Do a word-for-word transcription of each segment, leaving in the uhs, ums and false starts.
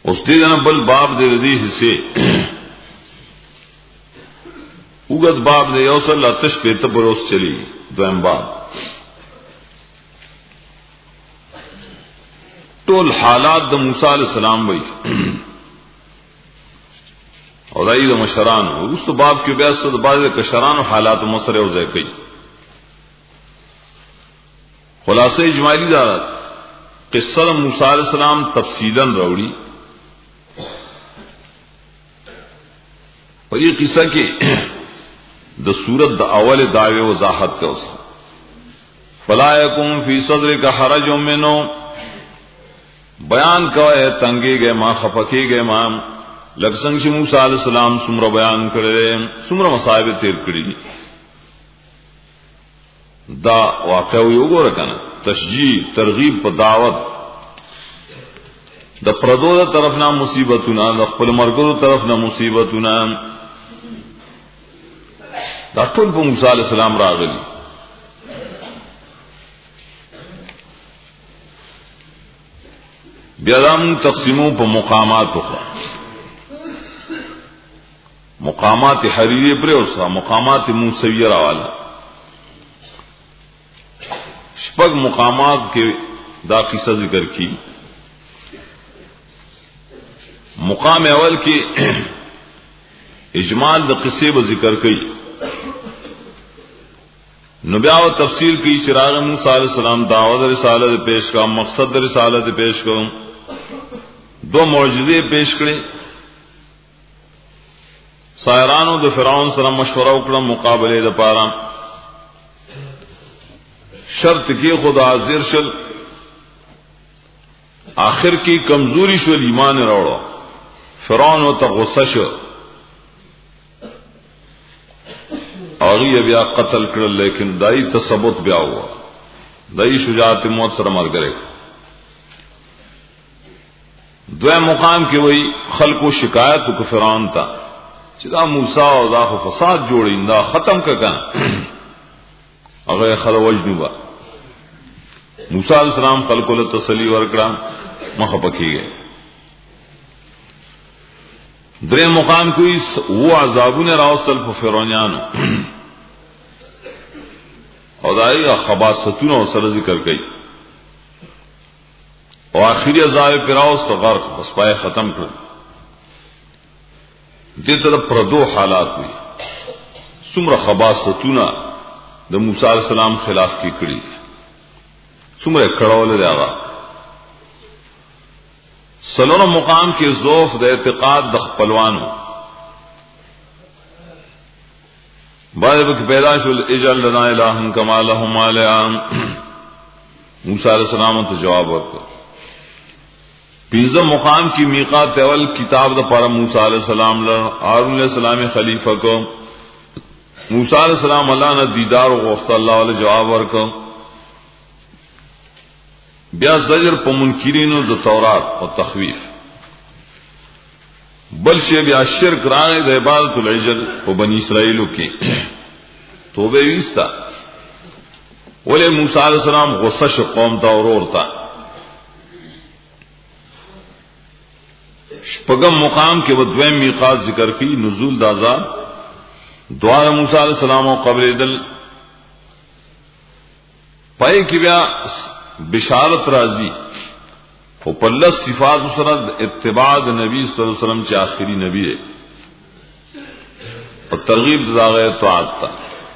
اس دې نه بل باب دې دې حصے وګد باب دې یو صلی الله تشبیه ته پروس چلی دویم باب ټول حالات د موسی علیہ السلام وای او دای د مشران ورسته باب کې بیا څه د بعض کشران او حالات مسره او ځای کوي خلاصه اجمالی دا قصه موسی علیہ السلام تفصیلا راوړي په دې قصه کې د سورۃ د اول دعوی وضاحت کوي فلا یکم فی صدرک حرج منه بیان کوي تنګي گئے ما خفقي گئے ما لکسنګ چې موسی علیہ السلام څومره بیان کړل څومره مصائب تیر کړی دا واقع یو ګور کنه تشجیع ترغیب په دعوت د پردو د طرف نه مصیبتونه د خپل مرګرو طرف نه مصیبتونه دا ټول په موسی علیہ السلام راغلي بیا دام تقسیمو په مقامات وکړه مقامات حریری پر اوسه مقامات موسویه راواله شپږ مقامات کې دا قصه ذکر کی مقام اول کې اجمال د قصې به ذکر کړي نو بیا او تفصیل کی چراغ موسی علیہ السلام دعوت رسالت پیش کا مقصد رسالت پیش کو دو معجزے پیش کړي سایرانو د فرعون سره مشوره وکړه مقابله لپاره شرط کې خدا حاضر شل آخر کې کمزوری شو ایمان راوړو فرعون او ته غصه شو اوغي بیا قتل کړل لیکن دای تثبت بیا هوا دای شجاعت موت سره مرګره دوه مقام کې وای خلقو شکایت کو فرعون ته چې دا موسی او دا فساد جوړین دا ختم کړه هغه خلک وجنوبا موسی علیہ السلام خلقو له تسلی ورکړه مخه پکېږي درې مقام کوي وو عذابونه راوصل په فرعونانو او دای خباستونه سره ذکر کوي او اخیری عذاب پراوس تو غرق بس پای ختم کړ دې طرف پر دو حالات وي څومره خباستونه د موسی علیہ السلام خلاف کی کړی څومره کړهول دی هغه سلون مقام کې ضعف د اعتقاد د خپلوانو باید کې پیدا شول اجل لنا الہم کما لهم الہم موسی علیہ السلام ته جواب ورکړ پنځم مقام کې میقات اول کتاب د پر موسی علیہ السلام له هارون علیہ السلام خلیفہ کو موسی علیہ السلام الله نه دیدار وغوښت الله ول جواب ورکړ بیا زجر په منکرینو د تورات او تخویف بل شی بیا شرک راغی د عبادت العجل او بنی اسرائیل کې توبه وستا ولې موسی علیہ السلام غصه شو قوم ته اورور تا شپږم مقام کې و دویم میقات ذکر کی نزول د عذاب دعا موسی علیہ السلام او قبر دل پای کې بیا بشارت راضی او په لس صفات سره اتباع د نبی صلی الله علیه وسلم چې آخري نبی دی او ترغیب دغه اطاعت تا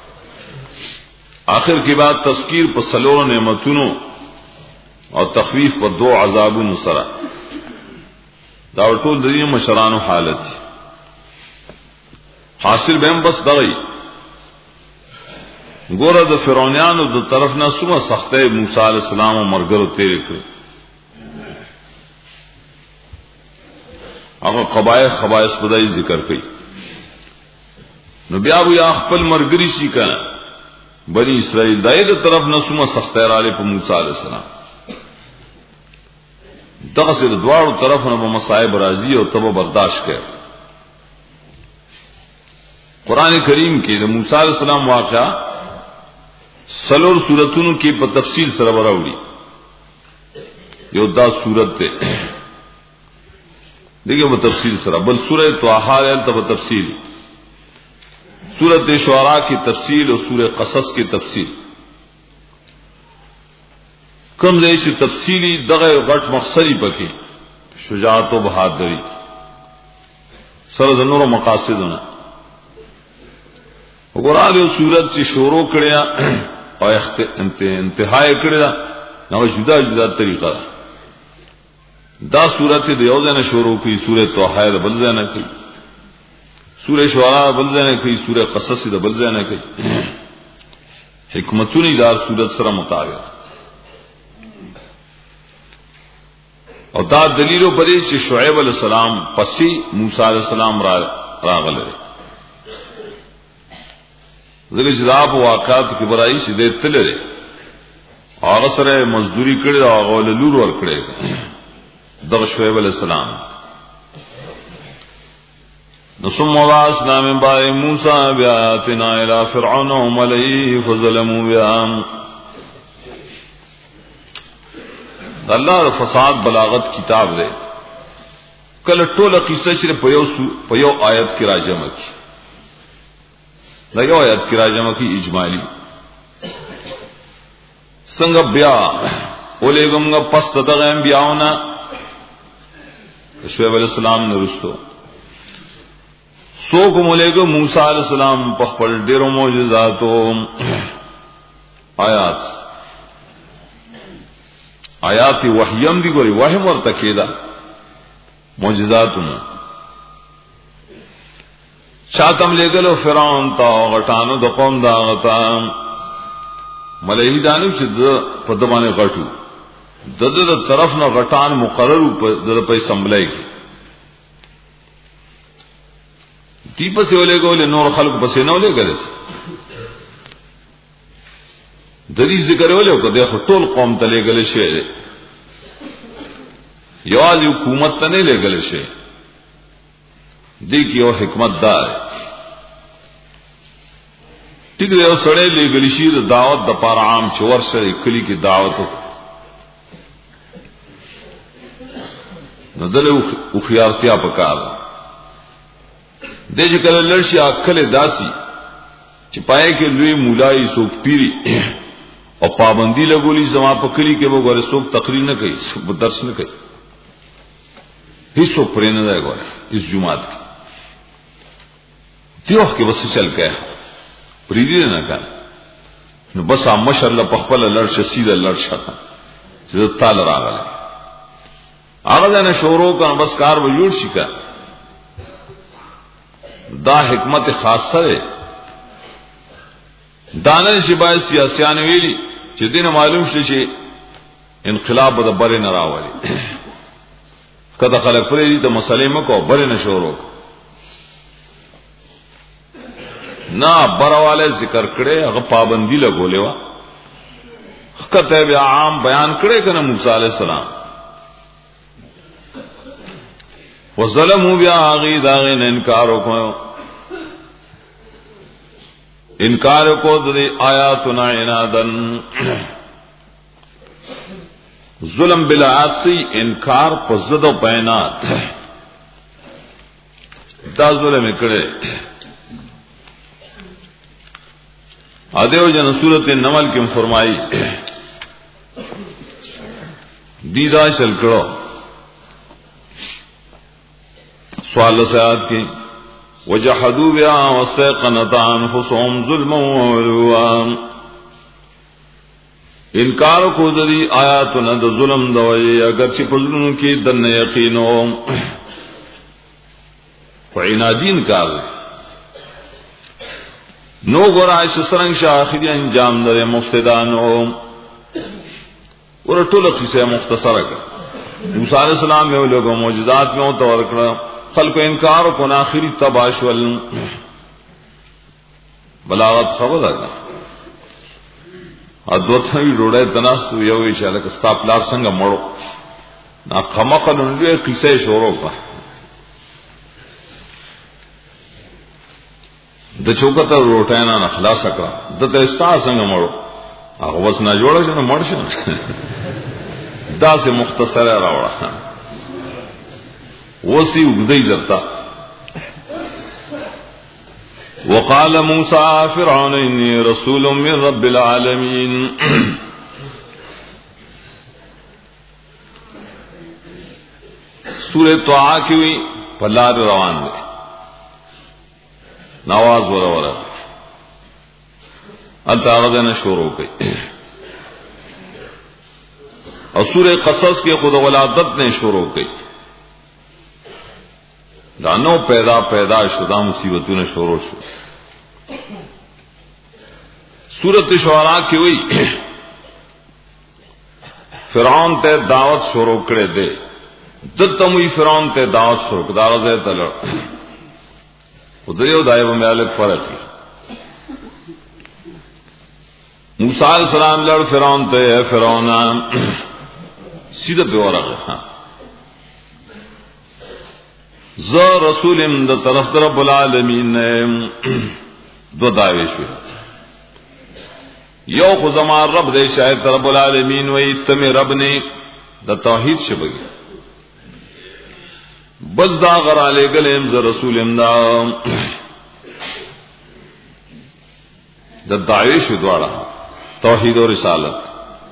آخر کې بعد تذکیر په سلور نعمتونو او تخفیف په دو عذابونو سره دا ټول د دې مشرانو حالت حاصل به هم بس دغی ګوره د فرعونانو د طرف نه څومره سختۍ موسی علیہ السلام او مرګرو تیر کړ هغه قبایح خبائث خدای ذکر کړي نو بیا وی خپل مرګري شي کنه بنی اسرائیل دای د طرف نه څومره سختۍ رااله په موسی علیہ السلام دغه سره دواړو طرف نه مصائب راځي او تبه برداشت کړي قران کریم کې د موسی علیہ السلام واقعا سلور سورتونو کې په تفصیل سره وراوړي یو دا سورت ته دیکھیں وہ تفصیل سرا بل سورہ طه تب تفصیل، سورۃ شعراء کی تفصیل اور سورہ قصص کی تفصیل کم دے چې تفصیلی دغه غټ مقصدی پکې شجاعت او بہادری سره د نورو مقاصدونه وګورئ یو سورۃ چې شروع کړیا او انتهای کړیا نو جدا جدا طریقہ دا سورۃ د یو ځای نه شروع کی، سورۃ طه د بل ځای نه کی، سورۃ شعراء بل ځای نه کی، سورۃ قصص د بل ځای نه کی، حکمتونه دار سورۃ سره مطابق او دا دلیلو پدې چې شعیب علیہ السلام پسې موسی علیہ السلام را راغله زګ جواب واقعات کې برای چې دې تلره هغه سره مزدوری کړې او هغه لور ور کړې د شعیب علیہ السلام نصم واسنا من بعد موسی بیاتنا الى فرعون وملئه فظلموا بها اللہ فساد بلاغت کتاب دے کل ټوله قصه شری په یو په یو آیت کې راجمه کی دا یو آیت کې راجمه کی اجمالی څنګه بیا ولېګمغه پس دغه انبیاونه شعیب علیہ السلام نه رسو سو کوم ولېګو موسی علیہ السلام په خپل ډیرو معجزاتو آیات آیات وحیم دی ګوري وحیم ورته کېدا معجزاتونه شاتم لګلو فرعون تا غټانو د قوم دا غتا ملایي دانو چې د په دمانه غټو د د طرف نه غټان مقرر په د په اسمبلی کې دی په څه ولګول نور خلق په څه نه ولګل د دې ذکر ولې کو دغه ټول قوم ته لګل شي یو د حکومت ته نه لګل شي دې کې یو حکمت ده ټیک دی یو سړی لګل شي د دعوت د پاره عام چې ورشه کلی کې دعوت نو دلته خو خيارتیا پکاره دې چې کله لړشي عقل داسي چې پای کې لوی مولای سو پیری او پابندی لګولې زما په کلی کې وګوره څوک تقریر نه کوي څوک درس نه کوي هیڅ پرې نه دی ګوره اس جمعات کې تیوخ کې وسه چل کې پرې دې نه کړ نو بس ماشاءالله په خپل لړشه سیده لړشه چې تعالی راغله هغه نه شروع کړه بس کار و جوړ شي کا دا حکمت خاصه ده دانن شبای سیاسيان ویلي چې دینه معلوم شي چې انقلاب د بره نه راوړي کله خلک پرې دي د مسلې مکو بره نه شروع نه برواله ذکر کړي هغه پابندی لګولې وا خطه بیا عام بیان کړي کنه موسی عليه السلام وظلموا بیا غي داغه انکار وکړو انکار کو د آیاتنا عنادن ظلم بالعاصی انکار په زد او بیانات دا ظلم کړي ادیو جن سورۃ النمل کې فرمایي دیدا چل کړو سوال سات کې وجحدوا بها واستيقنتها انفسهم ظلما وعلوا انکار کو د آیاتنا د ظلم دوی اگر چې پزړونو کې د نه یقینو وعنادین کار نو ګورای شسرنګ شاخري انجام درې مفسدانو ورټوله کیسه مختصره کړه موسی علیہ السلام یو لوګو معجزات میں او تور کړه خلق انکار کو اخری تباشل بلاغت خبر ده ادوته وی روړې تناسو یو اشاره کستا پلار څنګه مړو نا خمقل نوې قصه شروع کړه د چوکته روټه نه خلاص کړه دته استا څنګه مړو هغه وس نه جوړه شنه مړ شنه دا سه مختصره راوړه وسی اگدئی درتا وقال موسى فرعون إني رسول من رب العالمين سورہ طاعہ کی ہوئی پلار روان دے نواز ورا ورا التاغذن شروع کی اور سورہ قصص کے خود ولادت نے شروع کی دانو پیدا پیدا شدہ مصیبتوں نے شروع شو سورت شعراء کی ہوئی فرعون تے دعوت شروع کرے دے دتموی فرعون تے دعوت شروع کرے دعوت دے تلڑ ادریو دائیو میں الگ فرق ہے موسیٰ علیہ السلام لڑ فرعون تے اے فرعون سیدھا پہ اور آگے ز رسول دا طرف رب العالمین نے دو دعوے شوئے یو خزمان رب دے شاید رب العالمین وی تم رب نے دا توحید شبگی بزا غرا لے گلیم ز رسول دا دا دعوے شو دوارا توحید و رسالت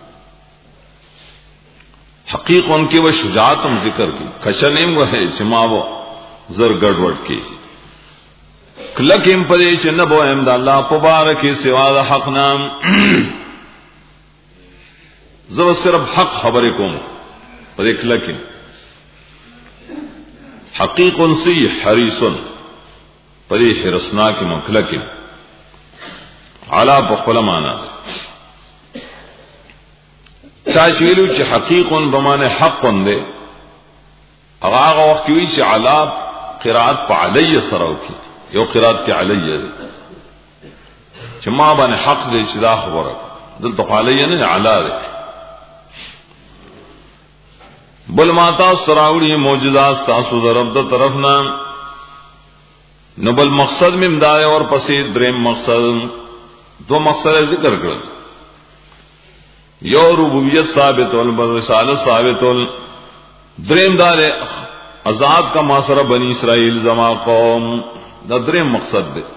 حقیق ان کی وہ شجاعت ہم ذکر کی کشنیم وہ ہے چماو زر گڑوڑ کی کلکیم پدیش نبو احمد اللہ پبارکی سوا دا حق نام زر صرف حق خبرکم پدی کلکیم حقیق سی حریصن پدی حرسنا کی مکلکیم علا پخفل مانا چاچویلو چی حقیقن بمانے حقن دے اغاغ وقت کیوئی چی علا قرآت پا علی سراو کی یو قرآت کی علی دے چی ما بانے حق دے چی دا خبرک دل تو علی نہیں علا دے بل ماتا سراوڑی موجزات ستاسو در رب در طرفنا نبل مقصد میں امدائے اور پسید درم مقصد دو مقصد ذکر کرد یو ربوبیت ثابت ول رسالت ثابت ول دریم دار آزاد کا معاشرہ بنی اسرائیل زما قوم دا دریم مقصد دے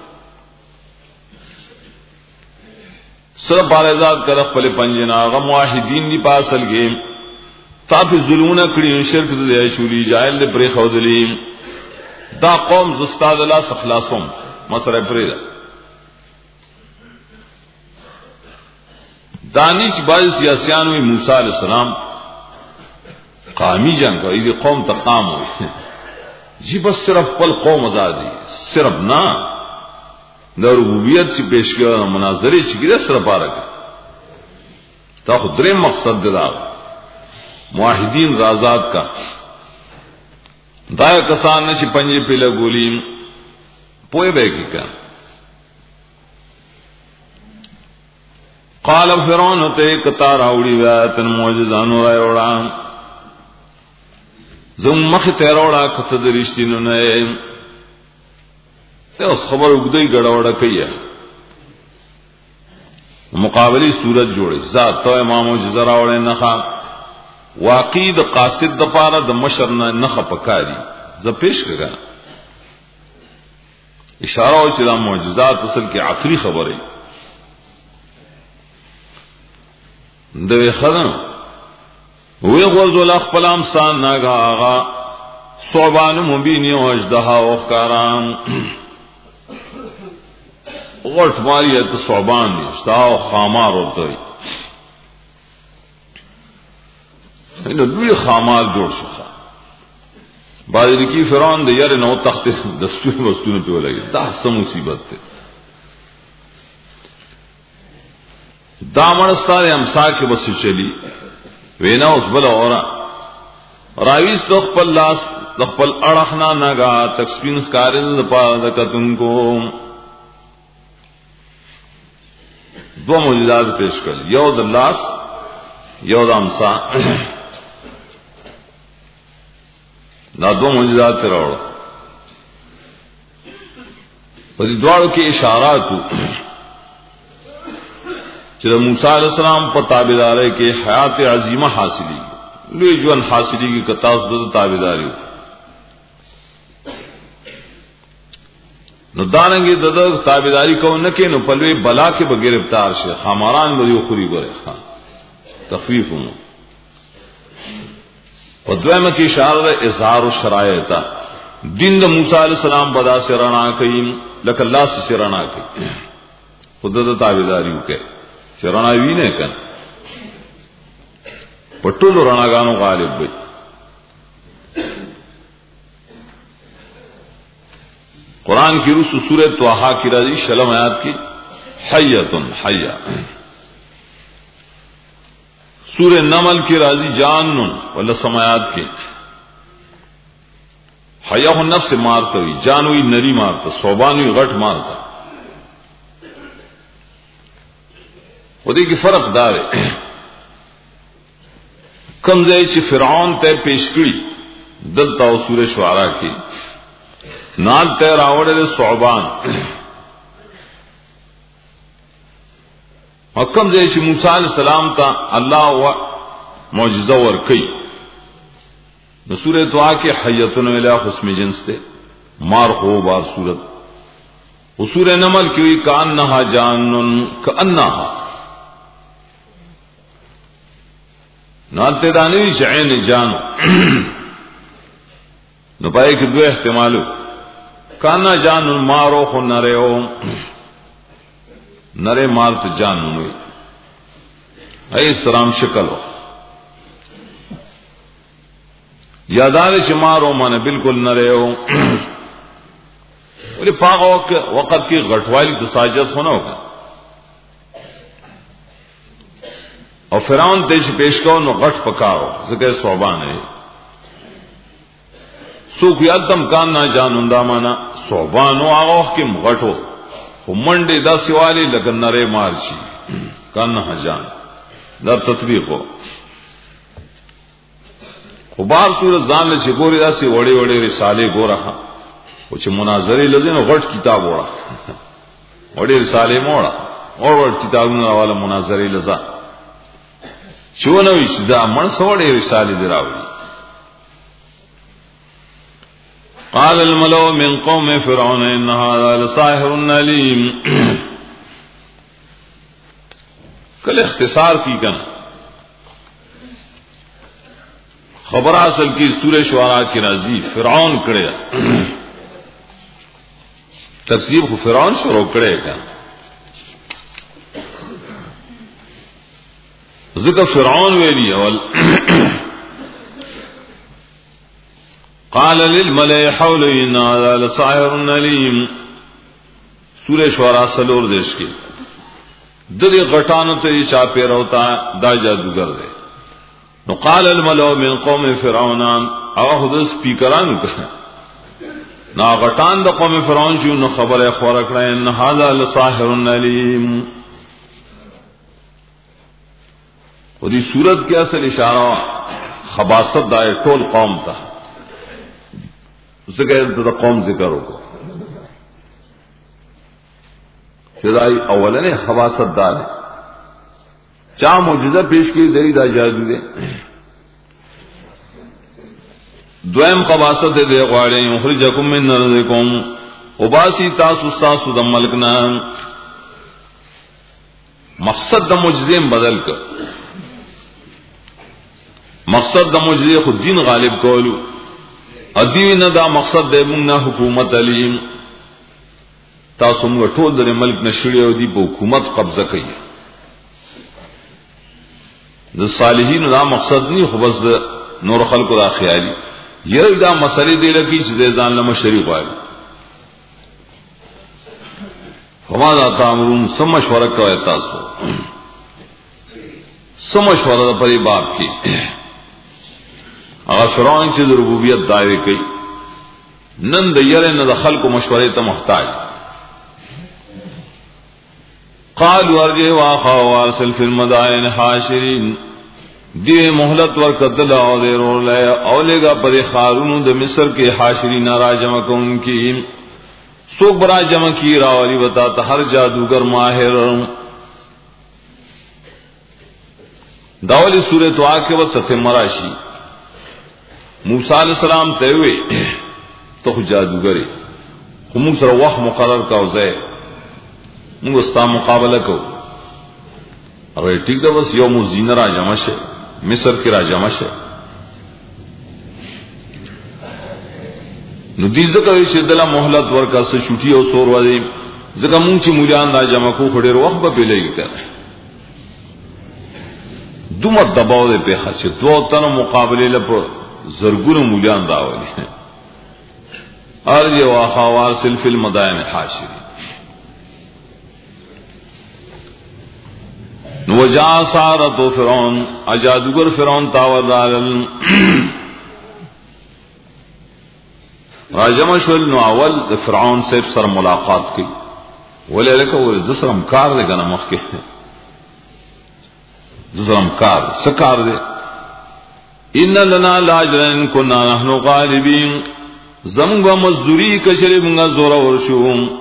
صرف بار آزاد کر خپل پنجنا غم واحدین دی پاسل گے تاپی ظلمون کڑی شرک دے شوری جائل دے پری خودلی دا قوم زستاد اللہ سخلاصم مسئلہ پریدا دانش باز سیاسیان ہوئی موسیٰ علیہ السلام قامی جنگ کا یہ قوم تقام ہوئی جی بس صرف پل قوم آزادی صرف نہ در ربوبیت چی پیش کیا مناظری چی کی صرف آ رکھا تا خود دریم مقصد دا معاہدین رازات کا دائے کسان نشی پنجے پہ لگولیم پوئے بے کی کیا قال فرعون تے کتار اوڑی ویاتن موجزانو رائے اوڑا زم مخ تیروڑا کتد رشتینو نئے تے اس خبر اگدئی گڑا اوڑا کئی مقابلی صورت جوڑی ذات تو امام موجزہ راوڑے نخا واقعی دا قاصد دا پارا دا مشرنا نخا پکاری زا پیش کرا اشارہ ہو چلا معجزات اصل کی عقلی خبر ہے دوی خدن وی غوزو لخ پلام سان ناگا آغا صعبان مبینی و اجدہا وخکاران غرط ماری ہے تو صعبان دی اشتہا و خامار ہوتا ہے انہوں لوی خامار جوڑ شخصا بازی کی فرعون دے یار نو تخت دستور بستون پہ لگی دا سا مصیبت تے دامنستان امسا کے بس چلی وینا اس بلا اورا راویس تخپل لاس تخپل اڑخنا نگا تکسپین کارن دپا دکتن کو دو معجزات پیش کر you the loss you the امسا دا دو معجزات تراوڑا پدی دوارو کے اشارات چلو موسیٰ علیہ السلام پر تابدارے کے حیات عظیمہ حاصلی لوی جوان حاصلی کی کتاس دو تابداری نو داننګي د تابعداري کو نه کې نو پلوي بلا کې بغیر افطار شي خماران به یو خوري ګره ها تخفیف مو او دویمه کې اشاره اظهار الشرایط دین د موسی علی السلام بدا سرنا کین لک الله سرنا کین خود د تابعداري وکړي سرنا وینه کړه پټول رڼاګانو غالب وي قرآن کی رسو سورہ طه کی راضی شلم آیات کی حیتن حیا سورہ نمل کی راضی جانن ولا سمایات کی حیا ہو نفس مارتا ہوئی جان ہوئی نری مارتا صوبان ہوئی غٹ مارتا وہ دیکھ فرق دار ہے کم زئی چ فرعون تے پیش کړي دلته او سورہ شعراء کی نال تے راوڑے صعبان حکم دے چ موسی علیہ السلام تا اللہ و معجزہ ور کئی نو سورہ دعا کے حیتن الی قسم جنس تے مار ہو بار صورت وہ سورہ نمل کی ہوئی کانہا جانن کانہا نال تے دانی عین جان نو پائے کہ دو احتمال کانا جان مارو خو نرے ہو نرے مار تو جان ہوئی اے سلام شکل ہو یادار چمارو مانے بالکل نرے ہو ارے پاک وقت کی غٹوالی تو ساجت ہونا ہوگا اور فرعون تیج پیش کرو نو غٹ پکارو ذکر صوبان ہے سوک یادم کان نہ جان ہوندا مانا صوبانو آغوخ کی مغٹو خو منڈی دا سوالی لگن نرے مارشی کان نہ جان دا تطبیق ہو خو بار صورت زان لے چکوری دا سی وڑے وڑے رسالے گو رہا وہ چھ مناظری لذین غٹ کتاب وڑا وڑے رسالے موڑا اور وڑ کتابوں والا مناظری لذا چونوی دا من سوڑے رسالے دراوی قال الملو من قوم فرعون ان هذا لساحر علیم کل اختصار کی کن خبر اصل کی سورہ شعراء کی راضی فرعون کڑے تکذیب کو فرعون شروع کڑے گا ذکر فرعون ویلی اول قال للملئ حوله ان هذا لساحر علیم سورہ شعراء سلور دیش کی دلی غٹانو تے چا پیر ہوتا دا جادوگر دے نو قال الملئ من قوم فرعون او خود سپیکران کہا نا غٹان دا قوم فرعون جو نو خبر خور کڑا ان هذا لساحر علیم اور دی صورت کے اصل اشارہ خباثت دا ټول قوم تا اسے کہتے تھا قوم ذکر ہوگا فضائی اولن خباثت دار ہے چاہ معجزہ پیش کی دری دا جادو دے دویم خباثت دے غواڑے یخرجکم من ارضکم اباسی تاسو تاسو د ملکنا مقصد د معجزے بدل کر مقصد د معجزے خود دین غالب کولو ادیو نه دا مقصد دې موږ نه حکومت علیم تاسو موږ ټول د ملک نشړیو دی په حکومت قبضه کوي د صالحین دا مقصد نه خو بس نور خلقو دا خیالي یره دا مسلې دی لکه چې ځان له مشري غواړي فماذا تامرون سم مشوره کوي تاسو سم مشوره په باب کې اگر فرعون چې د ربوبیت دعوی کوي نن د یره نه د خلکو مشورې ته محتاج قالوا ارجع واخا وارسل في المدائن حاشرين دی مهلت ورکتل او دیر ورلے اولیگا پر خارونو د مصر کے حاشرین راجم کون کی سوک برا جمع کی راولی بتا تا ہر جادوگر ماہر داولی سورۃ دعا کے وقت تمراشی موسیٰ علیہ السلام تیوے تو جادوگری خو موږ سره وخت مقرر کاو ځای موږ ستا مقابله کو او ټیک دا بس یو مزین را جمع شه مصر کې را جمع شه نو دې ځکه چې دله مهلت ورکا سه شوټي او سور وځي ځکه مونږ چې مولیان را جمع کو خډیر وخت به پیلېږي کړه دومره دباو دې په خاصه دوه تنو مقابله لپاره زرګونو مولیان راولي ارجو اخوار سل فی المدائن حاشری نو وجا سارت فرعون اجادوگر فرعون تاور دارل راجم شول نو اول د فرعون صاحب سره ملاقات کی ولې لکه ول زسرم کار دې کنه مخکې زسرم کار سکار دې ان لنا لاجرن كنا نحن غالبين زمغه مزدوری کشری موږ زور ورشو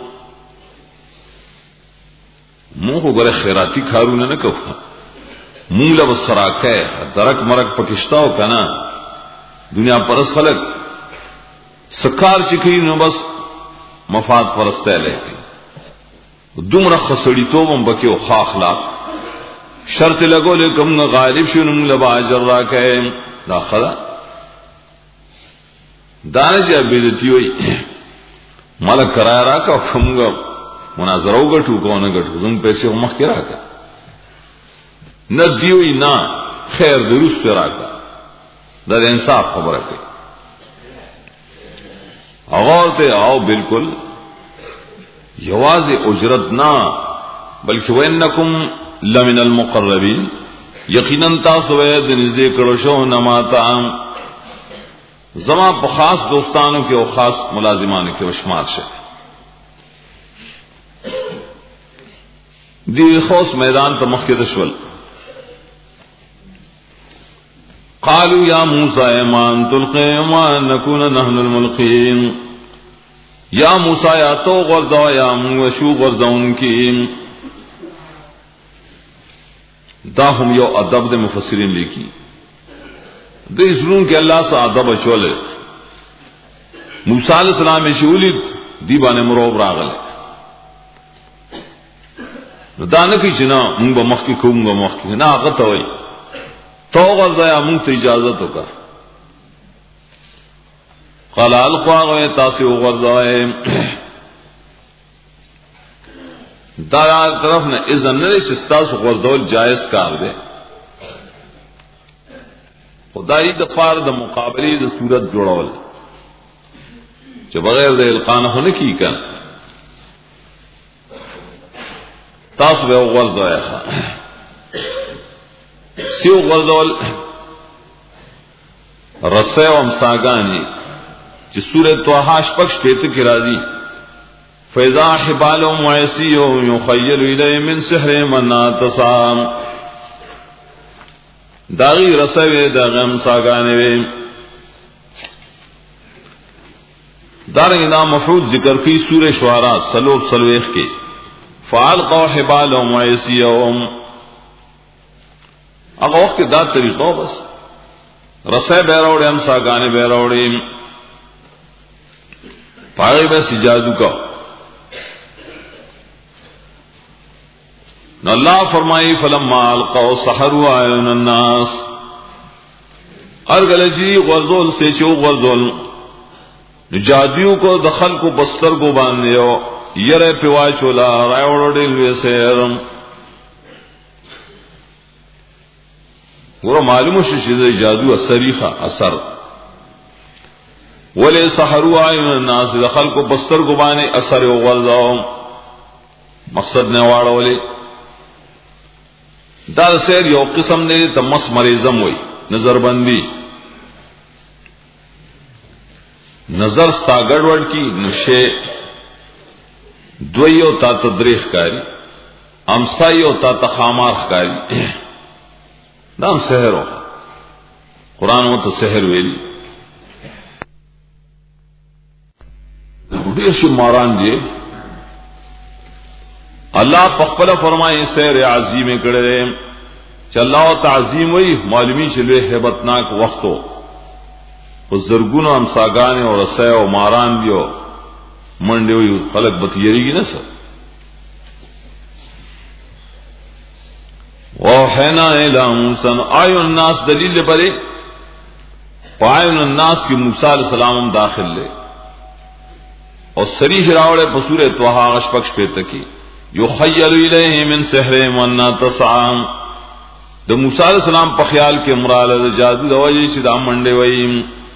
موږ غره خیراتی کارونه نه کوو موږ له سراکه درک مرک پکشتاو کنه دنیا پرس خلق سکار چکی نو بس مفاد پرسته لګي دومره خسړی توبم بکې او خاخلا شرط لګولې کوم غالب شونم لبا اجر راکې داخله دانش ابیدتی وي مال کرای راکا کومګه مناظره وګټو کو نه ګټو زم پیسې مخ کې راکا نه دیوي نه خیر درست راکا دا انصاف خبره کوي اغورته او بالکل یواز اجرت نا بلکہ وانکم لمن المقربین یقینا تاسو د نږدې کړو شو نماتا زما په خاص دوستانو کې او خاص ملازمانو کې وشمار شه دی خوص میدان ته مخ کې دشول قالوا يا موسى ایمان تلقي ما نكون نحن الملقين یا موسی یا تو غرزا یا موشو غرزون کی دا هم یو ادب د مفسرین لیکي د اسرون کې الله سره ادب چوله موسی علیہ السلام شولید دی باندې مروب راغله دا نه کی چې نه موږ به مخکې کوم مخکې نه هغه ته وای تو غرزا یا موږ ته اجازه وکړه قال القوا غوی تاسو غرزای دا طرف نه اذن نه چې تاسو غرزول جائز کار دی خدای د پاره د مقابله د صورت جوړول چې بغیر د القان نه کی کړه تاسو به غرزای ښه سیو غرزول رسه او مساګانی چې سورۃ طه شپږ پېته کې راځي فیضا حبال و معسی یخیل الی من سحر من تصام داغي رسوي دغم ساګانې وي دارنګه دا مفعول ذکر کی سورۃ شعراء سلوب سلويخ کې فالقوا حبال و معسی هغه وخت دا طریقو بس رسه بیروړې هم ساګانې بیروړې پاره به سجادو کا نو الله فرمایي فلما القوا سحروا اعين الناس ارغلجی غزول سے چو غزول جادیو کو دخل کو بستر کو باندې او یره پیواشولا راوړل وسرم ور معلومه شې چې جادو اثریخه اثر ولې سحروا اعين الناس دخل کو بستر کو باندې اثر او غلظو مقصد نه واړولې دا سیر یو قسم نه تمس مریضم وای نظر بندي نظر ستاګړ ور کی نشه دویو تا تدریخ کاری امسایو تا تخامار کاری دام سحر ہو قرآن و تو سحر ویلی ډېر شي ماران دي الله پخپل فرمایي سیر عظیم کړه چې الله تعظیم وي معلومی چې له hebatnak وختو او زرګونو امساګان او رسای او ماران دیو منډه وي خلک به تیریږي نه سر وحنا الى موسی اعین الناس دلیل بره اعین الناس کی موسی علیہ السلام داخل لے اور صریح راوڑے په سورۃ طه اشپکش پته کی یخیل الیہ من سحرهم ان تسعام د موسی علیہ السلام په خیال کې مراله د جادو د وجه چې د منډه وای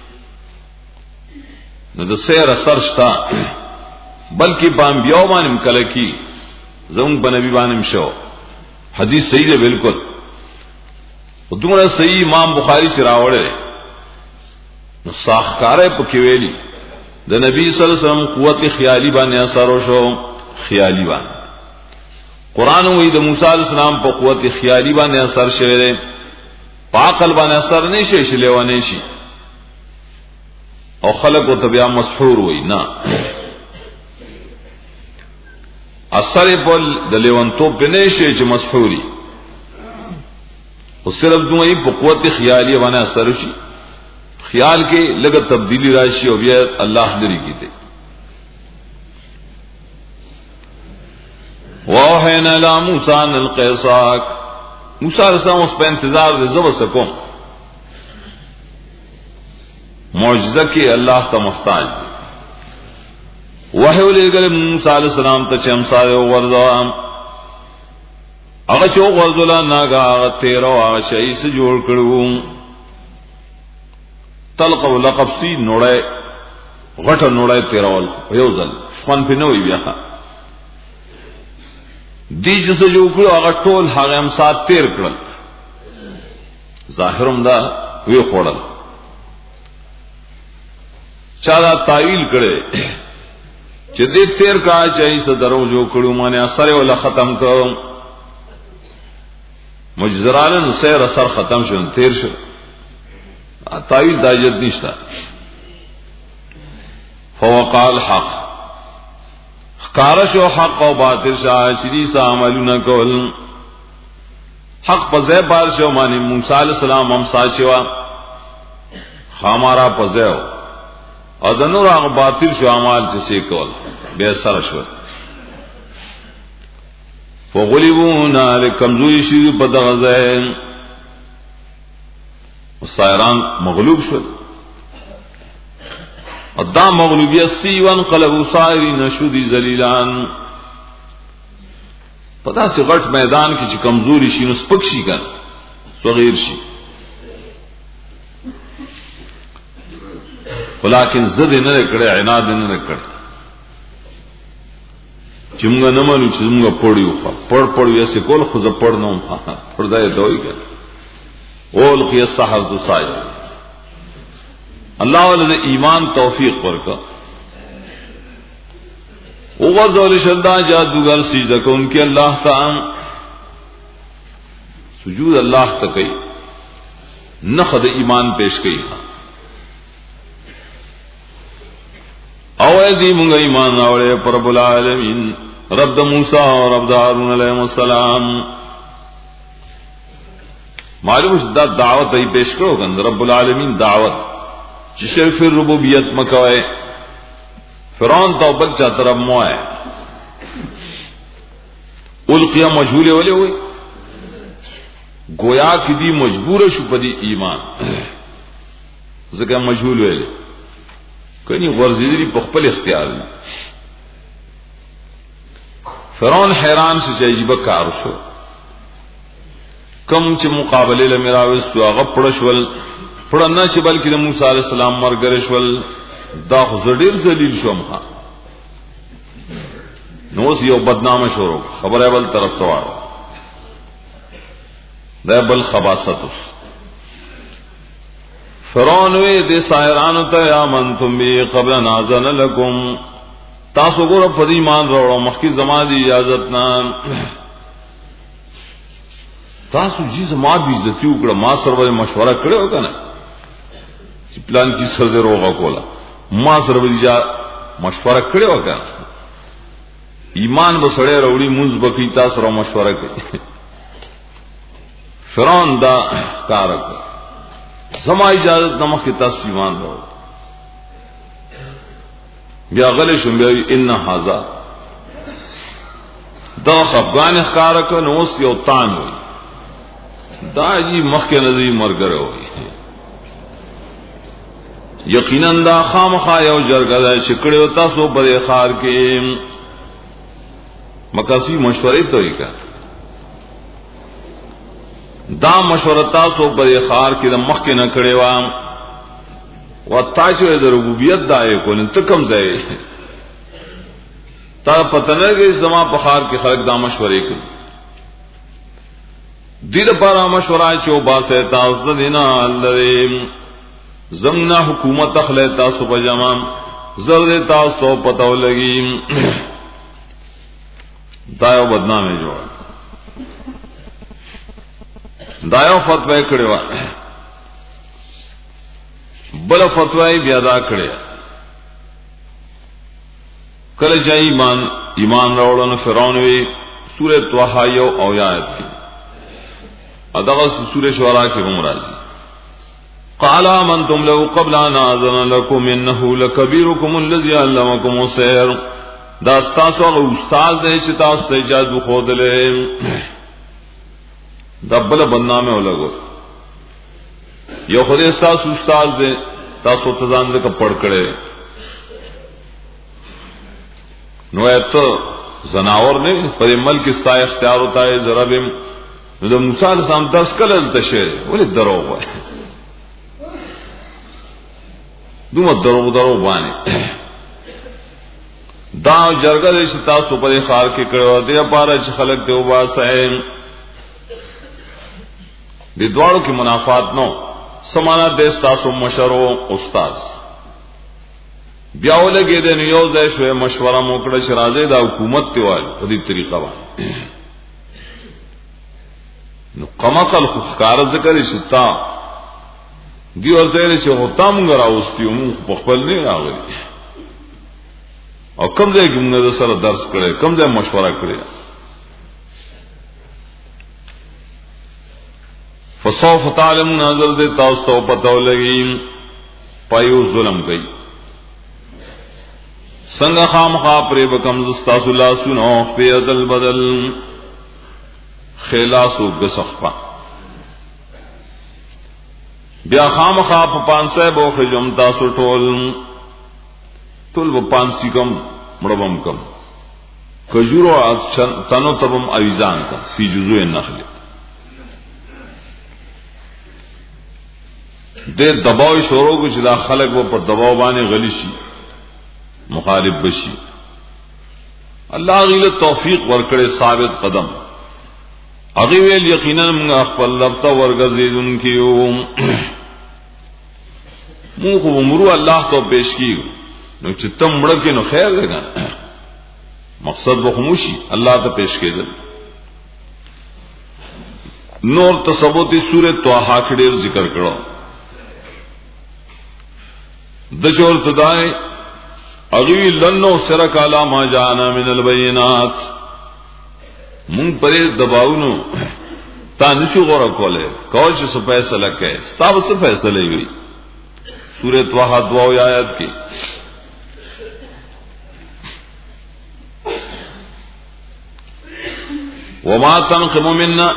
نو د سیر اثر شتا بلکې بام بیاو باندې کله کی زمون بنبی باندې شو حدیث صحیح ہے بالکل دومره صحیح امام بخاری سے راوړل نو ساخکارې پکې ویلي د نبی صلی الله علیه وسلم قوت خیالی باندې اثر وشو خیالی باندې قران وی د موسی علیہ السلام په قوت خیالی باندې اثر شوی دی په عقل باندې اثر نه شي شلېونه شي او خلق او تبیا مسحور وی نه اثر په د لیوانتو په نه شي چې مسحوري او صرف دوی په قوت خیالی باندې اثر شي خیال کې لګ تبدیلی راشي او بیا الله لري کیته وحینا لا موسی ان القیصاک موسی علیہ السلام اس په انتظار دې زو سکم معجزہ کې الله ته محتاج دی وحی ولګل موسی علیہ السلام ته چې امسای ورځم هغه چې ورځولا ناګه هغه تیرو هغه شی څه جوړ کړو تلق ولقب سی نوړې غټه نوړې تیرول یو ځل فن په نوې بیا دې چې څه جوړ کړو هغه ټول هغه هم سات تیر کړل ظاهرم دا وی خوړل چا دا تعویل کړي چې دې تیر کا چې څه درو جو کړو معنی اثر ولا ختم کړو مجزرالن سیر اثر ختم شو تیر شو تعویل دایت نشتا فوقع الحق خکارش و حق و باطل شاہ شدی سا عملونا کول حق پزے بارشو مانی موسیٰ علیہ السلام ہم ساچوا خامارا پزے ہو اور دنور آغا باطل شو عمال چسے کول بے سر شو فغلبونا لکمزوری شدی پدغزین سائران مغلوب شد ادا مغلوبیت سی وانقلبوا صائرین شدی ذلیلان پتہ سے غټ میدان کی چې کمزوری شي نو سپک شي کن صغیر شي ولکن زد نه کړه عناد نه کړه چې موږ نه مانو چې موږ پړیو پړ پړیو یې کول خو ز پړ نو پردای دوی کړه اولقی السحر تو سائر اللہ والے ایمان توفیق ورکا وغرزول شدہ جادوگر سجدہ کو ان کے اللہ تعالی سجود اللہ تکی نخد ایمان پیش کی اویدی منگا ایمان آوڑے پر رب العالمین رب دا موسیٰ اور رب دا ہارون علیہ السلام معلوم دا دعوت ای پیش کرو گند رب العالمین دعوت چې شرف ربوبیت مکوئے فرعون تو بل چا طرف موئے القیا مجهول ولې وي گویا کی دی مجبور شو پدی ایمان ځکه مجهول ویل کني ورزيدي په خپل اختیار دی فرعون حیران شو چې عجیب کار شو کم چې مقابله لمراوس تو هغه پړشول پړنه چې بلکې د موسی عليه السلام مرګرشول دا خزډیر ذلیل شوم ها نو یو بدنامه شروع خبره بل طرف ته واره دا بل خباثت فرعون وی د سایرانو ته امنتم بی قبل نازن لكم تاسو ګور په ایمان وروړو مخکې زما دی اجازه نه تاسو جی زما بي عزت وکړه ما سره مشوره کړو کنه چې پلان کی سر دې روغه کولا ما سره ولیا مشوره کړو کنه ایمان به سره وروړي مونږ به کی تاسو سره مشوره کوي فرعون دا کار کوي زما اجازه نمخ کی تاسو ایمان وروړو بیا غلی شم بیا ان هذا دا افغان اخکار کو نوس یو تان وي دا جی مخک نزی مرګره وي یقینا دا خامخا یو جرګه شکړو تاسو په خار کې مکاسی مشورې ته وکړه دا مشوره تاسو په خار کې د مخک نه کړي و او تاسو د ربوبیت دای کو نه تکم ځای تا پتنه کې زما په خار کې خلق دا مشورې کوي دې لپاره مشوره چې او باسه تاسو دینا الله زمنا حکومت اخله تاسو په جما زر تاسو پتو لګي دایو بدنامه جوړ دایو فتوا کړو بل فتوا بیا دا کړی کله چې ایمان ایمان راوړل فرعون وی سوره طه یو او آیات کې اداغه سوره شورا کې هم راځي قال آمنتم له قبل ان اذن لكم انه لكبيركم الذي علمكم السحر دا تاسو او استاد دې چې تاسو ته جادو خودلې دبل بدنامه ولګو یو خدای تاسو استاد دې تاسو ته ځان دې کپړ کړي نو ایتو زناور نه په ملک استا اختیار ہوتا ہے ذرا بهم نو موسی علیہ السلام درس کله تشه ولې دروغ وای دومره دروغ دروغ باندې دا جرګه دې چې تاسو په خار کې کړو دې لپاره چې خلک ته وباسه دې دوړو کې منافات نو سمانا دې تاسو مشرو استاد بیا ولګې دې یو ځای شوه مشوره مو کړه چې راځي دا حکومت ته وایي په دې طریقه باندې نو قمقل خکار ذکر شتا دی ورته چې هوتا مونږ راوستیو مونږ په خپل نه راغلي او کوم ځای کې موږ سره درس کړي کوم ځای مشوره کړي فصوف تعلمون نظر دې تاسو ته پته ولګي پایو ظلم کوي څنګه خامخا پرې بکم زستاسو الله سنو په عدل بدل خلاصو بسخپا بیا خامخا په پانسه بو خجم تاسو ټول ټول په پانسی کم مړبم کم کجورو تنو تبم اویزان کا فی جزوء النخل دې دباو شروع کو چې دا خلق و په دباو باندې غلی شي مخالف بشي الله غیله توفیق ورکړي ثابت قدم هغه ویل یقینا موږ خپل لبته ورګزیدون کیو موږ عمره الله ته پیش کیو نو چې تم مړ کې نو خیر لګا مقصد به خاموشي الله ته پیش کېدل نور تصوبتی سوره طه کې ډیر ذکر کړو د جوړ تدای اغوی لنو سرک علا ما جانا من البینات مونږ پرې دباونو تا نشو غوړه کوله کول چې څه فیصله کوي ستاسو څه فیصله وي سوره طه دو آیات کې وما تنقم منا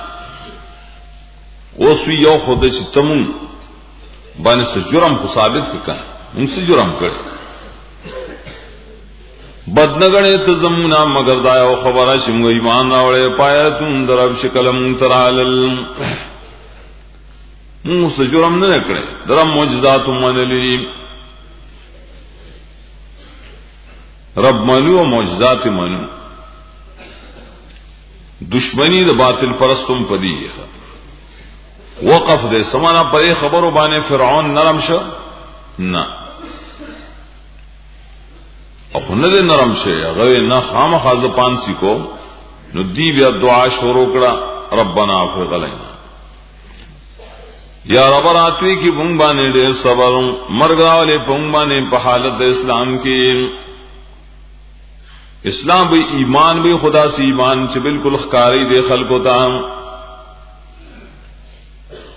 وسو یو خود چې تمون باندې څه جرم خو ثابت کړه موږ څه جرم کړ بدنګړې ته زمونا مگر دا یو خبره چې موږ ایمان راوړې پایتون درب شکلم ترالل موږ څه جرم نه کړې درم معجزات منلې رب منو او معجزات منو دشمنی د باطل پرستم پدی وقف دې سمانا پرې خبرو باندې فرعون نرم شو نه او نه دې نرم شي هغه نه خامخا ز پانسی کو نو دی بیا دعا شروع کړه ربنا افرغ علینا یا رب راتوی کی بون باندې دې صبر مرګاولې بون باندې په حالت اسلام کې اسلام به ایمان به خدا سے ایمان چې بالکل ښکاری دے خلقو ته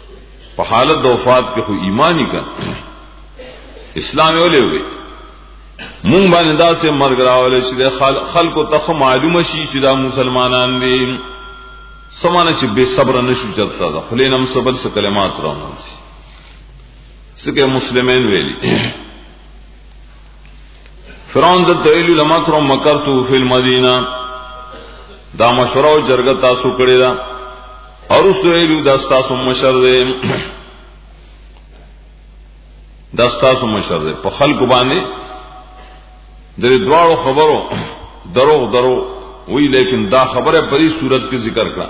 په حالت د وفات کې خو ایمانی کا اسلام ولې وي مونږ باندې دا سه مرګ راولې چې خلکو ته معلومه شي چې دا مسلمانان دي سمانه چې بے صبر نشو چرتا دا خلینم سبل څه کلمات راوړل سکه مسلمان ویلي فرعون د تیل لمکر مکرتو فی المدینه دا مشوره او جرګه تاسو کړی دا اور اس ویلو دا تاسو مشر دې دا تاسو مشر دې په خلق باندې د دوړو خبرو درو درو وی لیکن دا خبره په دې صورت کې ذکر کړه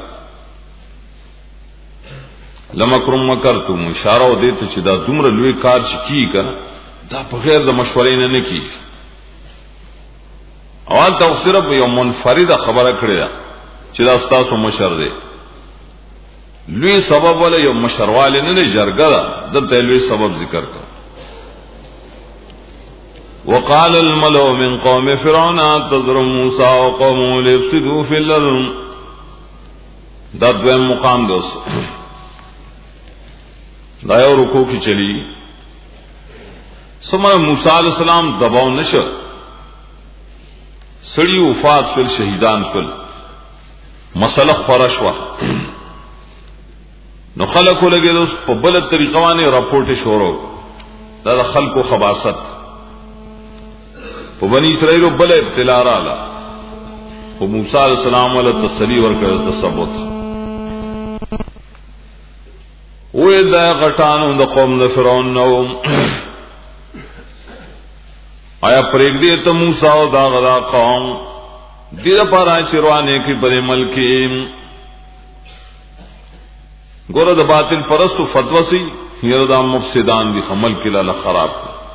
لمکر مکرتو اشاره و دې ته چې دا دومره لوی کار شکی کړه دا په غیر د مشورې نه نه کی اول ته صرف یو منفرد خبره کړی دا چې دا تاسو مشر دی لوی سبب ولا یو مشرواله نه جرګه دا د لوی سبب ذکر کړ وقال الملأ من قوم فرعون تذر موسى وقومه ليفسدوا في الارض دا دویم مقام دوست دا یو رکوع کی چلی سمره موسی علیہ السلام دباو نشه سړی وفات شول شهیدان شول مسله خورشوا نو خلقو لګي د په بل طریقه باندې راپورټ شروع دا د خلقو خباثت په بنی اسرائیل بل ابتلا رااله او موسی علیہ السلام ول تسلی ورکړه تثبت وې دا غټانو د قوم د فرعون نو آیا پرېګ دې ته موسی او دا غدا قوم دې لپاره چې روانه کې بل ملک ګوره د باطل پرستو فتوا سي یره دا مفسدان دي عمل کې لاله خراب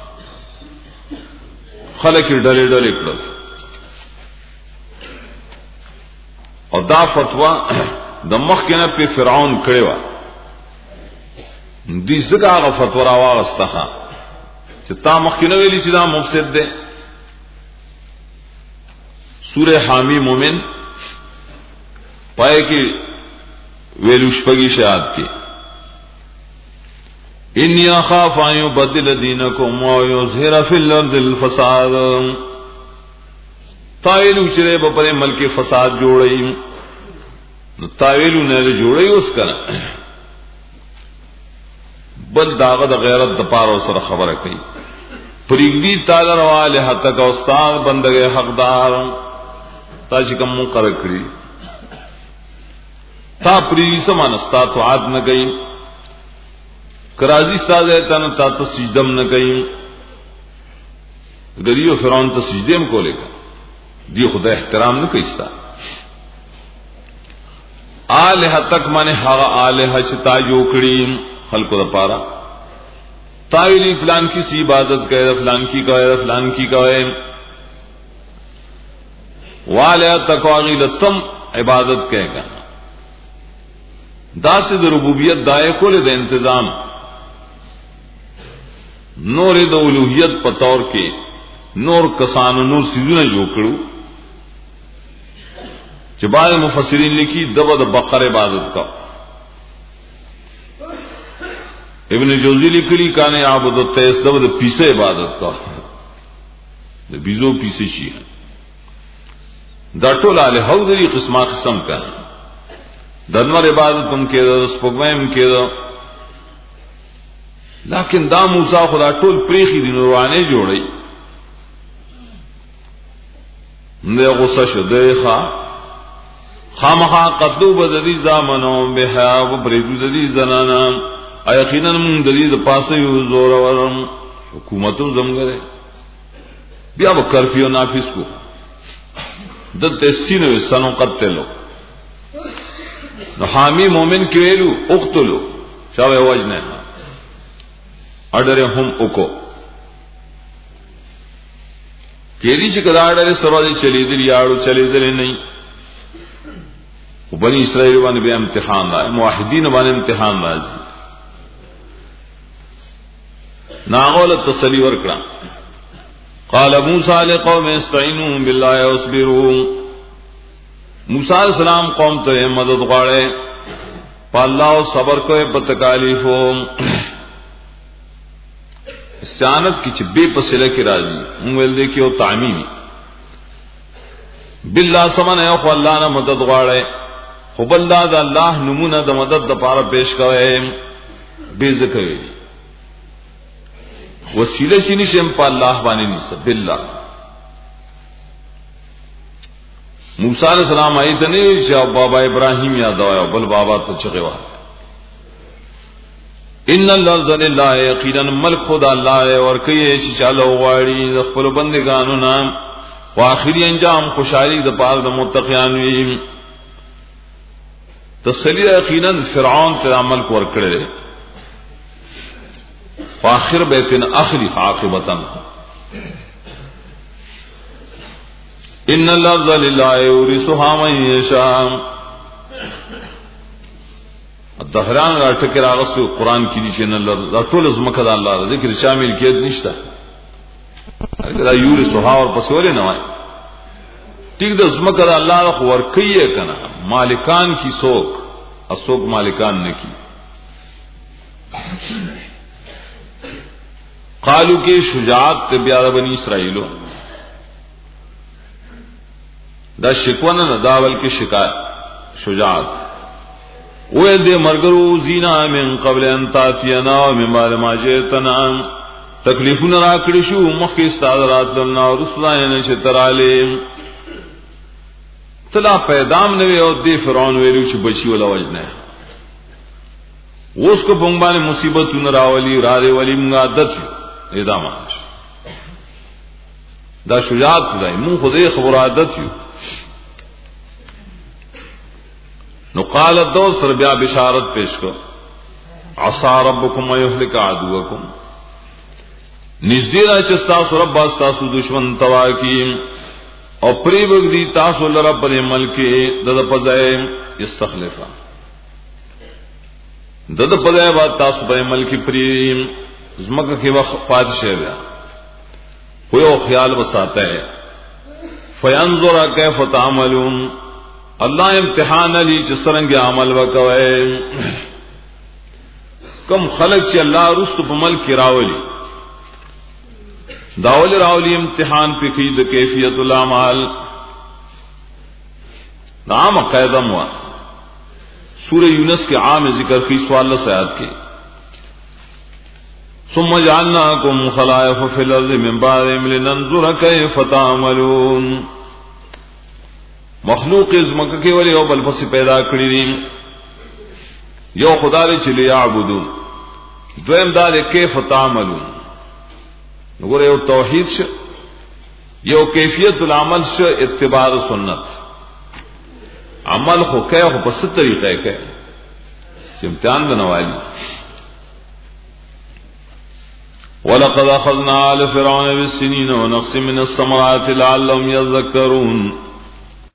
خلک ډلې ډلې کړل او دا فتوا د مخ کې نه په فرعون کړی و دې څنګه هغه فتوا راوغسته چې تا مخ کې نه ویلي چې دا مفسد دی سورہ حامی مومن پائے کې ویلو شپږی شهادت کې انی اخاف ان یبدل دینکم و یظهر فی الارض الفساد تاویلو چې په ملک فساد جوړی نو تاویلو نه جوړی اوس کنه بل داغه د غیرت د پاره سره خبره کوي پرېږدي تعالی رواله حق کا استاد بندګي حقدار تا چې کوم مقرر کړی تا پرېږدي سمان استا توعد نه کوي کرازی ساده ته تا ته سجدم نه کوي غریو فرعون ته سجدم کولېګا دی خدای احترام نه کوي ستا الہ تک معنی هغه الہ چې تا جو کړی خلقو دا پارا تاویلی فلان کی سی عبادت کرے فلان کی کرے فلان کی کرے والیا تقواغی لتم عبادت کہے گا دا سے دا ربوبیت دائے کو لے دا انتظام نور دا الوہیت پتور کے نور کسان نور سیزونا جو کرو چھ بعض مفسرین لکھی دبا دا بقر عبادت کا ابن جوزی لکلی کانے عبد التیس دو دا پیسے عبادت کا دا بیزو پیسے شی ہے دا ټول علی حو دری قسمہ قسم کا دنور عبادت تم کے دا سپگمیم کے دا لیکن دا موسیٰ خدا ټول پریخی دی نوروانے جوڑی دے غصہ شدے خواہ خامخا قدو بدری زامنو بحیا و بریدو دری زنانا یقینا من دلیل پاسه یو زور ورم حکومتم زمګره بیا به کرفیو نافذ کو د تسینو سنو قتلو نو حامی مومن کېلو اقتلو شاوه وجنه اډره هم وکو کېدی چې کدا اډره سره چلی دی یاړو چلی دی نه وبني اسرائیل باندې به امتحان راځي موحدین باندې امتحان راځي ناغول تسلی ورکړه قال موسی لقوم استعینوا بالله واصبروا موسی علیہ السلام قوم ته مدد غواړي په الله او صبر کوي په تکالیفو استعانت کی چې بے پسله کی راځي موږ ول دي کې او تعمیمی بالله سمنه او الله نه مدد غواړي خو بل دا د الله نمونه د مدد د پاره پیش کوي بے ذکر وسیله شي نشم په الله باندې نس بالله موسی علیہ السلام ایت نه چې بابا ابراهیم یاد او بل بابا ته چغه وای ان الارض لله یقینا ملک خدا الله اور کوي چې چالو غواړي د خپل بندگانو نام واخري انجام خوشالي د پاره د متقین وي تسلی یقینا فرعون ته عمل کور کړل واخر بیتن اخری عاقبتا ان الارض لله یورثها من یشاء الدهران راټکر راغستو قران کې دي چې ان الله ټول زمکه د الله ذکر شامل کېد نشته دا یورثها اور پسولې نه وای ټیک د زمکه د الله خو ور کوي کنه مالکان کی سوک اسوک مالکان نه کی قالو کې شجاعت ته بیا بنی اسرائیلو دا شکونه نه داول کې شکایت شجاعت وې دې مرګرو زینا من قبل ان تاتینا من بعد ما جئتنا تکلیفونه را کړی شو مخکې استاد راتلنا او رسولانه شتراله تلا پیدام نه او دې فرعون ویلو چې بچي ولا وجنه اوس کو په باندې مصیبتونه راولي را دې ولي موږ عادت ادامه دا شجاعت دی مون خدای خبر عادت یو نو قال دو سر بیا بشارت پیش کو عصا ربکم یهلک عدوکم نزدیرا چې تاسو رب تاسو دشمن تواکیم او پری بغدی تاسو لرب پر ملک د پځای استخلافا د د پځای با تاسو په ملک پری زمکه کې وخت پادشه بیا کوئی خیال وساتا ہے فینظر کیف تعملون اللہ امتحان علی چسرنگ عمل وکوئے کم خلق چی اللہ رست پا ملک کی راولی داولی راولی امتحان پی قید کیفیت العمال نام قیدم ہوا سورہ یونس کے عام ذکر کی سوال سیاد کی ثم جعلناكم خلائف في الارض من بعدهم لننظر كيف تعملون مخلوق زمکه کې ولی او بل پس پیدا کړی دي یو خدای چې لیعبدون دویم دال کیف تعملون وګوره یو توحید ش یو کیفیت العمل ش اتباع سنت عمل خو کې خو په ست طریقې کې چې امتحان بنوالي ولقد اخذنا آل فرعون بالسنين ونقص من الثمرات لعلهم يذكرون